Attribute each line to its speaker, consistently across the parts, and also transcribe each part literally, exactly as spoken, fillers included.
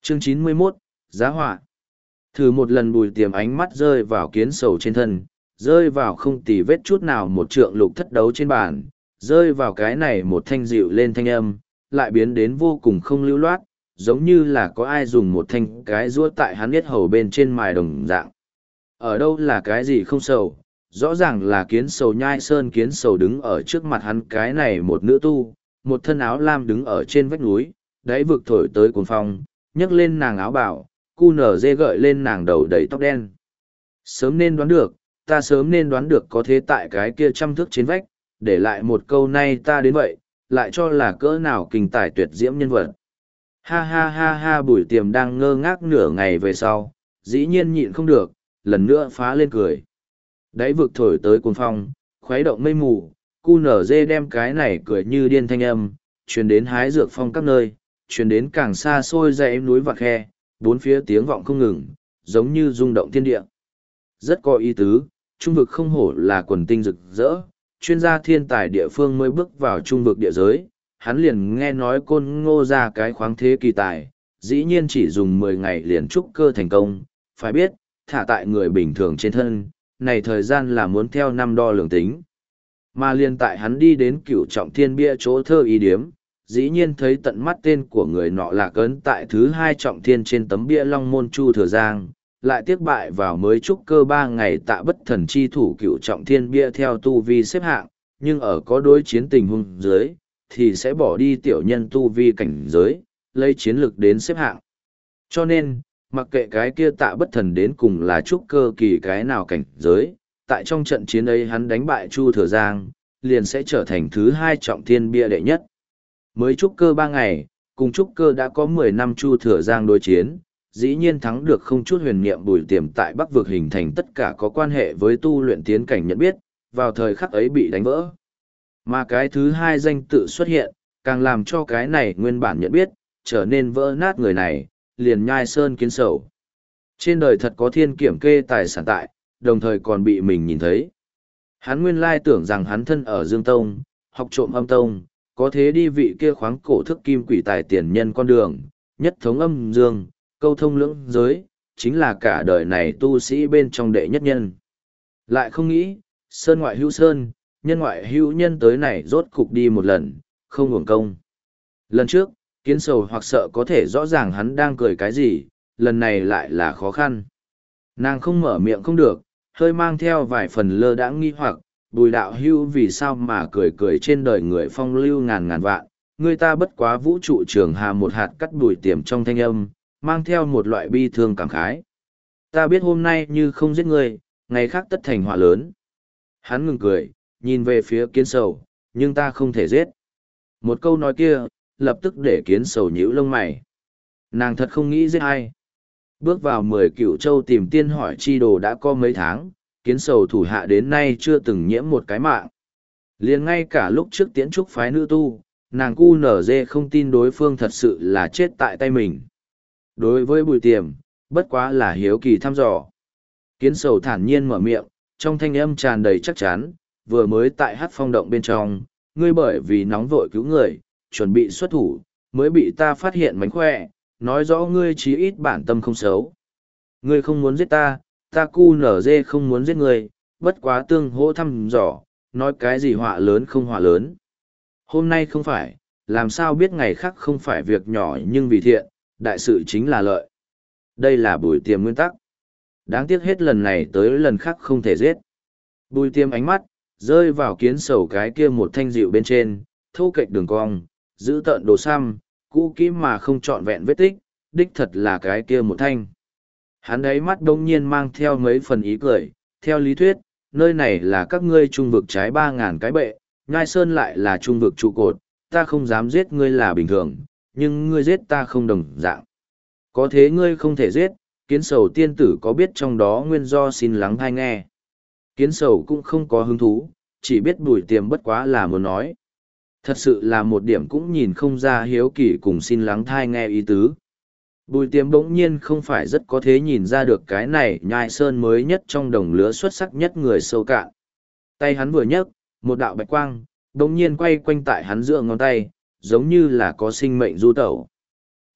Speaker 1: Chương chín mươi mốt, Giá họa. Thử một lần Bùi Tiềm ánh mắt rơi vào kiến sầu trên thân, rơi vào không tì vết chút nào một trượng lục thất đấu trên bàn, rơi vào cái này một thanh dịu lên thanh âm, lại biến đến vô cùng không lưu loát, giống như là có ai dùng một thanh cái rũa tại hắn biết hầu bên trên mài đồng dạng. Ở đâu là cái gì không sầu, rõ ràng là kiến sầu nhai sơn kiến sầu đứng ở trước mặt hắn cái này một nữ tu, một thân áo lam đứng ở trên vách núi, đáy vực thổi tới cuồng phong, nhấc lên nàng áo bảo, cu nở dê gợi lên nàng đầu đầy tóc đen. Sớm nên đoán được, ta sớm nên đoán được có thế tại cái kia trăm thước trên vách, để lại một câu nay ta đến vậy, lại cho là cỡ nào kinh tài tuyệt diễm nhân vật. Ha ha ha ha Bùi Tiềm đang ngơ ngác nửa ngày về sau, dĩ nhiên nhịn không được, lần nữa phá lên cười. Đáy vực thổi tới cuồng phong, khuấy động mây mù, cu nở dê đem cái này cười như điên thanh âm, truyền đến hái dược phong các nơi, truyền đến càng xa xôi dãy núi và khe, bốn phía tiếng vọng không ngừng, giống như rung động thiên địa. Rất có ý tứ, trung vực không hổ là quần tinh rực rỡ, chuyên gia thiên tài địa phương mới bước vào trung vực địa giới, hắn liền nghe nói Côn Ngô ra cái khoáng thế kỳ tài, dĩ nhiên chỉ dùng mười ngày liền trúc cơ thành công, phải biết, thả tại người bình thường trên thân, này thời gian là muốn theo năm đo lường tính. Mà liền tại hắn đi đến cửu trọng thiên bia chỗ thơ ý điếm, dĩ nhiên thấy tận mắt tên của người nọ lạc ấn tại thứ hai trọng thiên trên tấm bia Long Môn Chu Thừa Giang, lại tiếc bại vào mới trúc cơ ba ngày tạ bất thần chi thủ cửu trọng thiên bia theo tu vi xếp hạng, nhưng ở có đối chiến tình huống dưới, thì sẽ bỏ đi tiểu nhân tu vi cảnh giới, lấy chiến lực đến xếp hạng. Cho nên, mặc kệ cái kia tạ bất thần đến cùng là trúc cơ kỳ cái nào cảnh giới, tại trong trận chiến ấy hắn đánh bại Chu Thừa Giang, liền sẽ trở thành thứ hai trọng thiên bia đệ nhất. Mới trúc cơ ba ngày, cùng trúc cơ đã có mười năm Chu Thừa Giang đối chiến, dĩ nhiên thắng được không chút huyền niệm Bùi Tiềm tại Bắc vực hình thành tất cả có quan hệ với tu luyện tiến cảnh nhận biết, vào thời khắc ấy bị đánh vỡ. Mà cái thứ hai danh tự xuất hiện, càng làm cho cái này nguyên bản nhận biết, trở nên vỡ nát người này, liền nhai sơn kiến sầu. Trên đời thật có thiên kiểm kê tài sản tại, đồng thời còn bị mình nhìn thấy. Hắn nguyên lai tưởng rằng hắn thân ở Dương Tông, học trộm âm tông, có thế đi vị kia khoáng cổ thức kim quỷ tài tiền nhân con đường, nhất thống âm dương, câu thông lưỡng giới, chính là cả đời này tu sĩ bên trong đệ nhất nhân. Lại không nghĩ, sơn ngoại hữu sơn, nhân ngoại hữu nhân tới này rốt cục đi một lần, không hưởng công. Lần trước, kiến sầu hoặc sợ có thể rõ ràng hắn đang cười cái gì, lần này lại là khó khăn. Nàng không mở miệng không được, hơi mang theo vài phần lơ đãng nghi hoặc, Bùi đạo hưu vì sao mà cười cười trên đời người phong lưu ngàn ngàn vạn, người ta bất quá vũ trụ trường hà một hạt cắt Bùi Tiềm trong thanh âm, mang theo một loại bi thương cảm khái. Ta biết hôm nay như không giết ngươi, ngày khác tất thành họa lớn. Hắn ngừng cười, nhìn về phía kiến sầu, nhưng ta không thể giết. Một câu nói kia, lập tức để kiến sầu nhíu lông mày. Nàng thật không nghĩ giết ai. Bước vào mười cửu châu tìm tiên hỏi chi đồ đã có mấy tháng, kiến sầu thủ hạ đến nay chưa từng nhiễm một cái mạng. Liền ngay cả lúc trước tiễn trúc phái nữ tu, nàng cu nở dê không tin đối phương thật sự là chết tại tay mình. Đối với Bùi Tiềm, bất quá là hiếu kỳ thăm dò. Kiến sầu thản nhiên mở miệng, trong thanh âm tràn đầy chắc chắn, vừa mới tại hát phong động bên trong, ngươi bởi vì nóng vội cứu người, chuẩn bị xuất thủ, mới bị ta phát hiện mánh khỏe, nói rõ ngươi chí ít bản tâm không xấu. Ngươi không muốn giết ta, ta cu nở dê không muốn giết ngươi, bất quá tương hỗ thăm dò, nói cái gì họa lớn không họa lớn. Hôm nay không phải, làm sao biết ngày khác không phải việc nhỏ nhưng vì thiện, đại sự chính là lợi. Đây là Bùi Tiềm nguyên tắc. Đáng tiếc hết lần này tới lần khác không thể giết. Bùi Tiềm ánh mắt, rơi vào kiến sầu cái kia một thanh dịu bên trên, thô kệch đường cong, giữ tợn đồ xăm, cũ kỹ mà không trọn vẹn vết tích, đích thật là cái kia một thanh. Hắn đấy mắt đông nhiên mang theo mấy phần ý cười, theo lý thuyết, nơi này là các ngươi trung vực trái ba ngàn cái bệ, Nhai Sơn lại là trung vực trụ cột, ta không dám giết ngươi là bình thường, nhưng ngươi giết ta không đồng dạng. Có thế ngươi không thể giết, kiến sầu tiên tử có biết trong đó nguyên do xin lắng thai nghe. Kiến sầu cũng không có hứng thú, chỉ biết Bùi Tiềm bất quá là muốn nói. Thật sự là một điểm cũng nhìn không ra hiếu kỳ cùng xin lắng thai nghe ý tứ. Bùi Tiềm bỗng nhiên không phải rất có thế nhìn ra được cái này Nhai Sơn mới nhất trong đồng lứa xuất sắc nhất người sâu cạn. Tay hắn vừa nhấc, một đạo bạch quang, bỗng nhiên quay quanh tại hắn giữa ngón tay, giống như là có sinh mệnh du tẩu.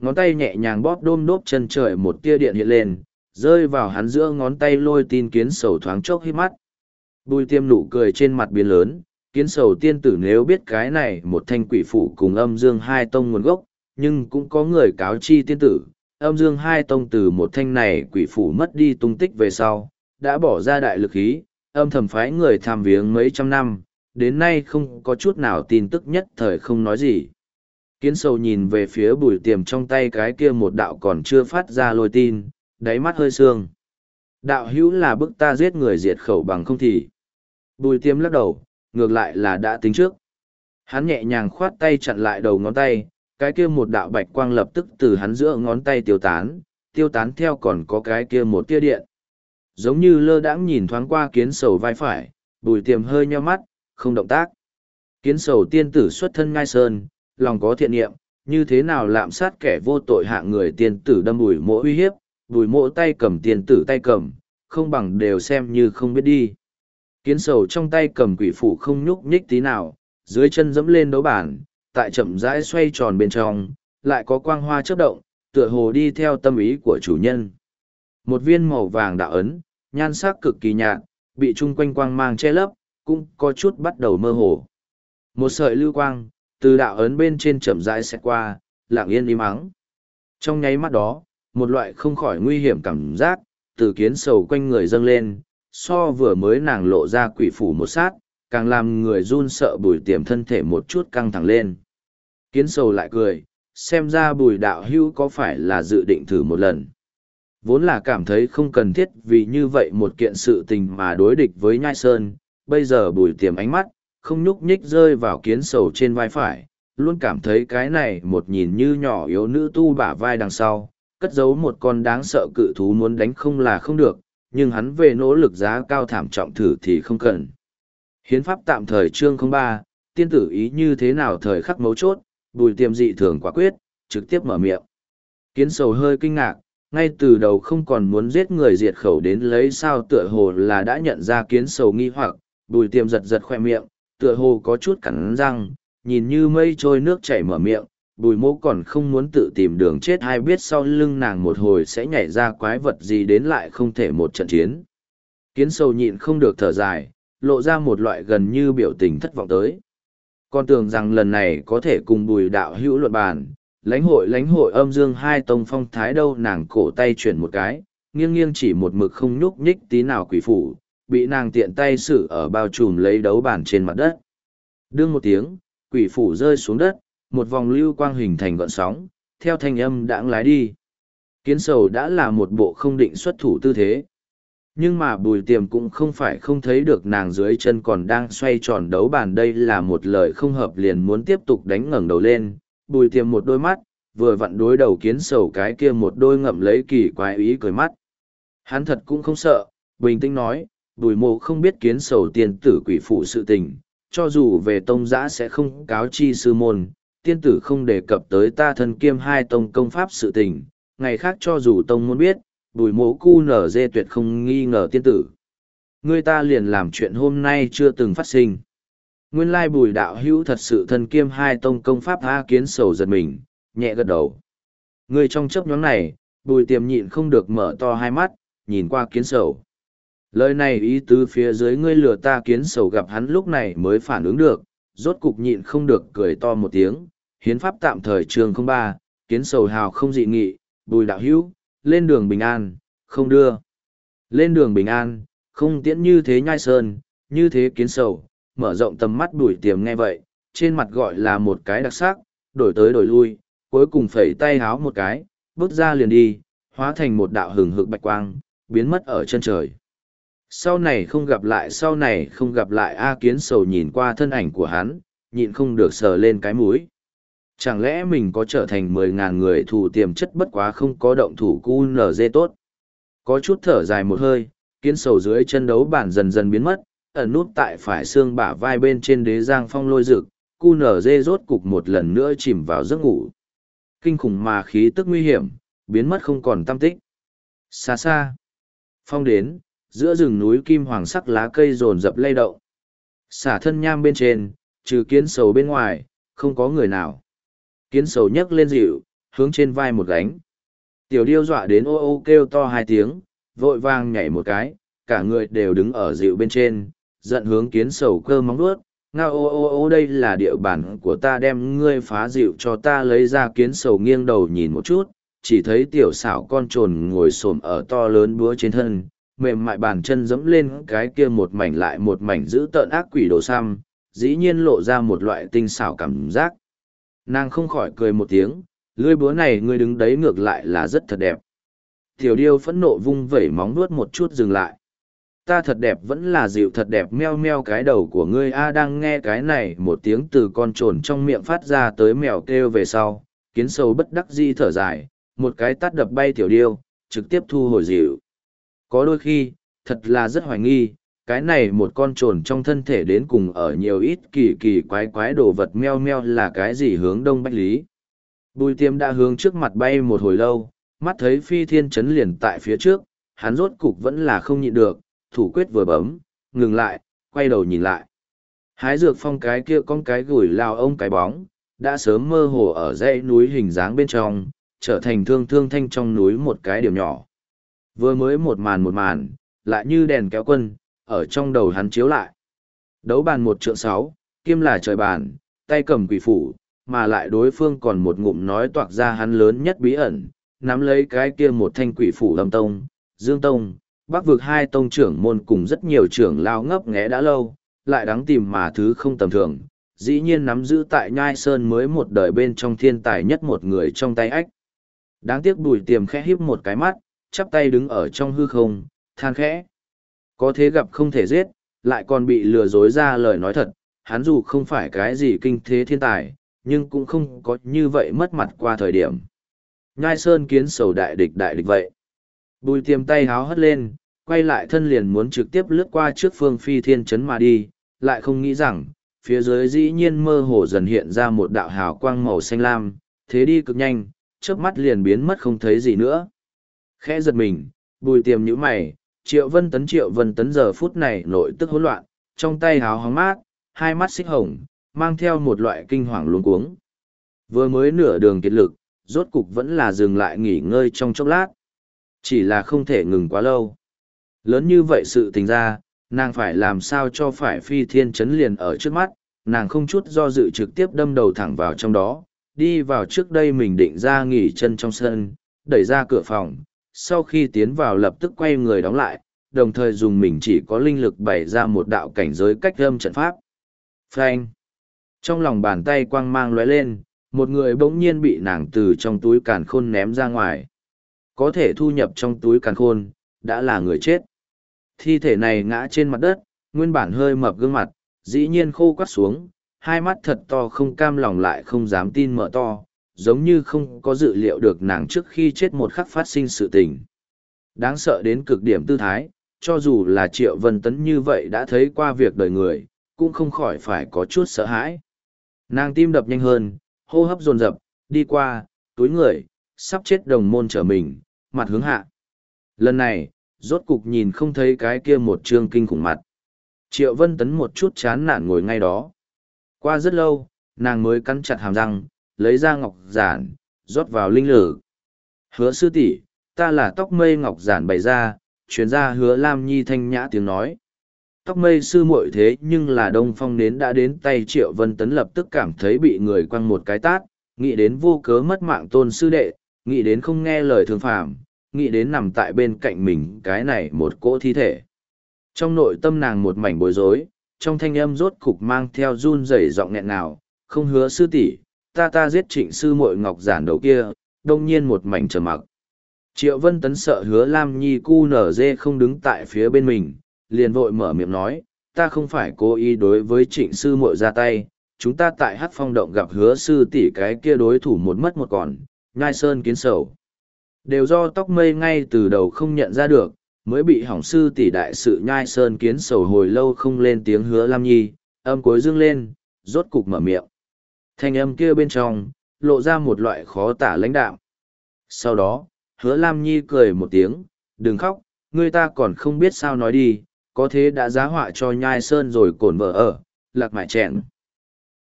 Speaker 1: ngón tay nhẹ nhàng bóp đôm đốp chân trời, một tia điện hiện lên, rơi vào hắn giữa ngón tay, lôi tin kiến sầu thoáng chốc hít mắt. Bùi tiêm nụ cười trên mặt biến lớn, kiến sầu tiên tử nếu biết cái này một thanh quỷ phủ cùng âm dương hai tông nguồn gốc, nhưng cũng có người cáo chi tiên tử, âm dương hai tông từ một thanh này quỷ phủ mất đi tung tích về sau, đã bỏ ra đại lực ý, âm thầm phái người tham viếng mấy trăm năm, đến nay không có chút nào tin tức, nhất thời không nói gì. Kiến sầu nhìn về phía bùi tiềm trong tay cái kia một đạo còn chưa phát ra lôi tin, đáy mắt hơi sương. Đạo hữu là bức ta giết người diệt khẩu bằng không thì. Bùi tiềm lắc đầu, ngược lại là đã tính trước. Hắn nhẹ nhàng khoát tay chặn lại đầu ngón tay, cái kia một đạo bạch quang lập tức từ hắn giữa ngón tay tiêu tán, tiêu tán theo còn có cái kia một tia điện. Giống như lơ đãng nhìn thoáng qua kiến sầu vai phải, bùi tiềm hơi nheo mắt, không động tác. Kiến sầu tiên tử xuất thân ngai sơn, lòng có thiện niệm, như thế nào lạm sát kẻ vô tội hạng người, tiên tử đâm bùi mỗ uy hiếp, bùi mỗ tay cầm tiên tử tay cầm, không bằng đều xem như không biết đi. Kiến sầu trong tay cầm quỷ phủ không nhúc nhích tí nào, dưới chân dẫm lên đấu bản, tại chậm rãi xoay tròn bên trong, lại có quang hoa chớp động, tựa hồ đi theo tâm ý của chủ nhân. Một viên màu vàng đạo ấn, nhan sắc cực kỳ nhạt, bị chung quanh quang mang che lấp, cũng có chút bắt đầu mơ hồ. Một sợi lưu quang, từ đạo ấn bên trên chậm rãi xẹt qua, lặng yên im ắng. Trong nháy mắt đó, một loại không khỏi nguy hiểm cảm giác, từ kiến sầu quanh người dâng lên, so vừa mới nàng lộ ra quỷ phủ một sát, càng làm người run sợ. Bùi tiềm thân thể một chút căng thẳng lên. Kiến sầu lại cười, xem ra bùi đạo hữu có phải là dự định thử một lần. Vốn là cảm thấy không cần thiết vì như vậy một kiện sự tình mà đối địch với Nhai Sơn, bây giờ bùi tiềm ánh mắt, không nhúc nhích rơi vào kiến sầu trên vai phải, luôn cảm thấy cái này một nhìn như nhỏ yếu nữ tu bả vai đằng sau, cất giấu một con đáng sợ cự thú muốn đánh không là không được, nhưng hắn về nỗ lực giá cao thảm trọng thử thì không cần. Hiến pháp tạm thời chương không ba, tiên tử ý như thế nào thời khắc mấu chốt, bùi tiềm dị thường quả quyết, trực tiếp mở miệng. Kiến sầu hơi kinh ngạc, ngay từ đầu không còn muốn giết người diệt khẩu đến lấy sao, tựa hồ là đã nhận ra kiến sầu nghi hoặc, bùi tiềm giật giật khoe miệng, tựa hồ có chút cắn răng, nhìn như mây trôi nước chảy mở miệng, bùi mỗ còn không muốn tự tìm đường chết, hay biết sau lưng nàng một hồi sẽ nhảy ra quái vật gì đến lại không thể một trận chiến. Kiến sầu nhịn không được thở dài, lộ ra một loại gần như biểu tình thất vọng tới. Con tưởng rằng lần này có thể cùng bùi đạo hữu luận bàn, lãnh hội lãnh hội âm dương hai tông phong thái đâu. Nàng cổ tay chuyển một cái, nghiêng nghiêng chỉ một mực không nhúc nhích tí nào quỷ phủ, bị nàng tiện tay xử ở bao trùm lấy đấu bàn trên mặt đất. Đương một tiếng, quỷ phủ rơi xuống đất, một vòng lưu quang hình thành gợn sóng, theo thanh âm đãng lái đi. Kiến sầu đã là một bộ không định xuất thủ tư thế. Nhưng mà bùi tiềm cũng không phải không thấy được nàng dưới chân còn đang xoay tròn đấu bàn, đây là một lời không hợp liền muốn tiếp tục đánh ngẩng đầu lên. Bùi tiềm một đôi mắt, vừa vặn đối đầu kiến sầu cái kia một đôi ngậm lấy kỳ quái ý cười mắt. Hắn thật cũng không sợ, bình tĩnh nói, bùi mộ không biết kiến sầu tiên tử quỷ phụ sự tình, cho dù về tông giã sẽ không cáo chi sư môn, tiên tử không đề cập tới ta thân kiêm hai tông công pháp sự tình, ngày khác cho dù tông môn biết, bùi mộ cu nở dê tuyệt không nghi ngờ tiên tử. Người ta liền làm chuyện hôm nay chưa từng phát sinh. Nguyên lai bùi đạo hữu thật sự thân kiêm hai tông công pháp. A kiến sầu giật mình, nhẹ gật đầu. Người trong chấp nhóm này, bùi tiềm nhịn không được mở to hai mắt, nhìn qua kiến sầu. Lời này ý tứ phía dưới ngươi lừa ta. Kiến sầu gặp hắn lúc này mới phản ứng được, rốt cục nhịn không được cười to một tiếng. Hiến pháp tạm thời chương không ba, kiến sầu hào không dị nghị, bùi đạo hữu, lên đường bình an, không đưa. Lên đường bình an, không tiễn như thế Nhai Sơn, như thế kiến sầu, mở rộng tầm mắt. Bùi tiềm nghe vậy, trên mặt gọi là một cái đặc sắc, đổi tới đổi lui, cuối cùng phẩy tay háo một cái, bước ra liền đi, hóa thành một đạo hừng hực bạch quang, biến mất ở chân trời. Sau này không gặp lại, sau này không gặp lại. A kiến sầu nhìn qua thân ảnh của hắn, nhịn không được sờ lên cái mũi. Chẳng lẽ mình có trở thành mười ngàn người thủ tiềm chất bất quá không có động thủ cu nở dê tốt. Có chút thở dài một hơi, kiến sầu dưới chân đấu bản dần dần biến mất, ẩn nút tại phải xương bả vai bên trên đế giang phong lôi rực, cu nở dê rốt cục một lần nữa chìm vào giấc ngủ. Kinh khủng mà khí tức nguy hiểm, biến mất không còn tăm tích. Xa xa, phong đến, giữa rừng núi kim hoàng sắc lá cây rồn rập lay động. Xả thân nham bên trên, trừ kiến sầu bên ngoài, không có người nào. Kiến sầu nhấc lên dịu, hướng trên vai một gánh. Tiểu điêu dọa đến ô ô kêu to hai tiếng, vội vàng nhảy một cái, cả người đều đứng ở dịu bên trên, giận hướng kiến sầu cơ móng vuốt. Ngao ô ô ô đây là địa bàn của ta, đem ngươi phá dịu cho ta lấy ra. Kiến sầu nghiêng đầu nhìn một chút, chỉ thấy tiểu xảo con trồn ngồi xổm ở to lớn búa trên thân, mềm mại bàn chân dẫm lên cái kia một mảnh lại một mảnh giữ tợn ác quỷ đồ xăm, dĩ nhiên lộ ra một loại tinh xảo cảm giác. Nàng không khỏi cười một tiếng, lưỡi búa này ngươi đứng đấy ngược lại là rất thật đẹp. Tiểu điêu phẫn nộ vung vẩy móng vuốt một chút dừng lại. Ta thật đẹp vẫn là dịu thật đẹp, meo meo cái đầu của ngươi a. Đang nghe cái này một tiếng từ con trồn trong miệng phát ra tới mèo kêu về sau, kiến sầu bất đắc dĩ thở dài, một cái tát đập bay tiểu điêu, trực tiếp thu hồi dịu. Có đôi khi, thật là rất hoài nghi, cái này một con trồn trong thân thể đến cùng ở nhiều ít kỳ kỳ quái quái đồ vật meo meo là cái gì hướng đông bách lý. Bùi tiêm đã hướng trước mặt bay một hồi lâu, mắt thấy phi thiên chấn liền tại phía trước, hắn rốt cục vẫn là không nhịn được, thủ quyết vừa bấm, ngừng lại, quay đầu nhìn lại. Hái dược phong cái kia con cái gửi lao ông cái bóng, đã sớm mơ hồ ở dãy núi hình dáng bên trong, trở thành thương thương thanh trong núi một cái điểm nhỏ. Vừa mới một màn một màn, lại như đèn kéo quân, ở trong đầu hắn chiếu lại. Đấu bàn một trượng sáu, kim là trời bàn, tay cầm quỷ phủ, mà lại đối phương còn một ngụm nói toạc ra hắn lớn nhất bí ẩn, nắm lấy cái kia một thanh quỷ phủ Lâm Tông, Dương Tông, Bắc vực hai tông trưởng môn cùng rất nhiều trưởng lao ngấp nghé đã lâu, lại đáng tìm mà thứ không tầm thường, dĩ nhiên nắm giữ tại Nhai Sơn mới một đời bên trong thiên tài nhất một người trong tay ách. Đáng tiếc Bùi Tiềm khẽ híp một cái mắt, chắp tay đứng ở trong hư không, than khẽ. Có thế gặp không thể giết, lại còn bị lừa dối ra lời nói thật, hắn dù không phải cái gì kinh thế thiên tài, nhưng cũng không có như vậy mất mặt qua thời điểm. Nhai Sơn kiến sầu đại địch đại địch vậy. Bùi Tiềm tay háo hất lên, quay lại thân liền muốn trực tiếp lướt qua trước phương phi thiên chấn mà đi, lại không nghĩ rằng, phía dưới dĩ nhiên mơ hồ dần hiện ra một đạo hào quang màu xanh lam, thế đi cực nhanh, chớp mắt liền biến mất không thấy gì nữa. Khẽ giật mình, Bùi Tiềm nhíu mày, Triệu Vân Tấn Triệu Vân Tấn giờ phút này nội tức hỗn loạn, trong tay háo hóng mát, hai mắt xích hồng, mang theo một loại kinh hoàng luống cuống. Vừa mới nửa đường kiệt lực, rốt cục vẫn là dừng lại nghỉ ngơi trong chốc lát. Chỉ là không thể ngừng quá lâu. Lớn như vậy sự tình ra, nàng phải làm sao cho phải phi thiên chấn liền ở trước mắt, nàng không chút do dự trực tiếp đâm đầu thẳng vào trong đó, đi vào trước đây mình định ra nghỉ chân trong sân, đẩy ra cửa phòng, sau khi tiến vào lập tức quay người đóng lại, đồng thời dùng mình chỉ có linh lực bày ra một đạo cảnh giới cách âm trận pháp. Phanh! Trong lòng bàn tay quang mang lóe lên, một người bỗng nhiên bị nàng từ trong túi càn khôn ném ra ngoài. Có thể thu nhập trong túi càn khôn, đã là người chết. Thi thể này ngã trên mặt đất, nguyên bản hơi mập gương mặt, dĩ nhiên khô quắt xuống, hai mắt thật to không cam lòng lại không dám tin mở to, giống như không có dự liệu được nàng trước khi chết một khắc phát sinh sự tình. Đáng sợ đến cực điểm tư thái, cho dù là Triệu Vân Tấn như vậy đã thấy qua việc đời người, cũng không khỏi phải có chút sợ hãi. Nàng tim đập nhanh hơn, hô hấp dồn dập, đi qua, túi người, sắp chết đồng môn trở mình, mặt hướng hạ. Lần này, rốt cục nhìn không thấy cái kia một trương kinh khủng mặt. Triệu Vân Tấn một chút chán nản ngồi ngay đó. Qua rất lâu, nàng mới cắn chặt hàm răng, lấy ra ngọc giản, rót vào linh lử. Hứa sư tỷ, ta là tóc mây ngọc giản bày ra, chuyên gia Hứa Lam Nhi thanh nhã tiếng nói. Tóc mây sư muội thế nhưng là Đông Phong đến đã đến tay Triệu Vân Tấn lập tức cảm thấy bị người quăng một cái tát, nghĩ đến vô cớ mất mạng tôn sư đệ, nghĩ đến không nghe lời thương phàm, nghĩ đến nằm tại bên cạnh mình cái này một cỗ thi thể. Trong nội tâm nàng một mảnh bối rối, trong thanh âm rốt cục mang theo run rẩy giọng nghẹn nào, không hứa sư tỷ, ta ta giết trịnh sư muội ngọc giản đầu kia, đông nhiên một mảnh trầm mặc. Triệu Vân Tấn sợ Hứa Lam Nhi cu nở dê không đứng tại phía bên mình, liền vội mở miệng nói, ta không phải cố ý đối với trịnh sư muội ra tay, chúng ta tại Hắc Phong Động gặp Hứa sư tỷ cái kia đối thủ một mất một còn, Nhai Sơn kiến sầu. Đều do tóc mây ngay từ đầu không nhận ra được, mới bị hỏng sư tỷ đại sự Nhai Sơn kiến sầu hồi lâu không lên tiếng Hứa Lam Nhi, âm cuối dương lên, rốt cục mở miệng. Thanh âm kia bên trong, lộ ra một loại khó tả lãnh đạm. Sau đó, Hứa Lam Nhi cười một tiếng, đừng khóc, người ta còn không biết sao nói đi, có thế đã giá họa cho Nhai Sơn rồi cổn vợ ở, lạc mại chẹn.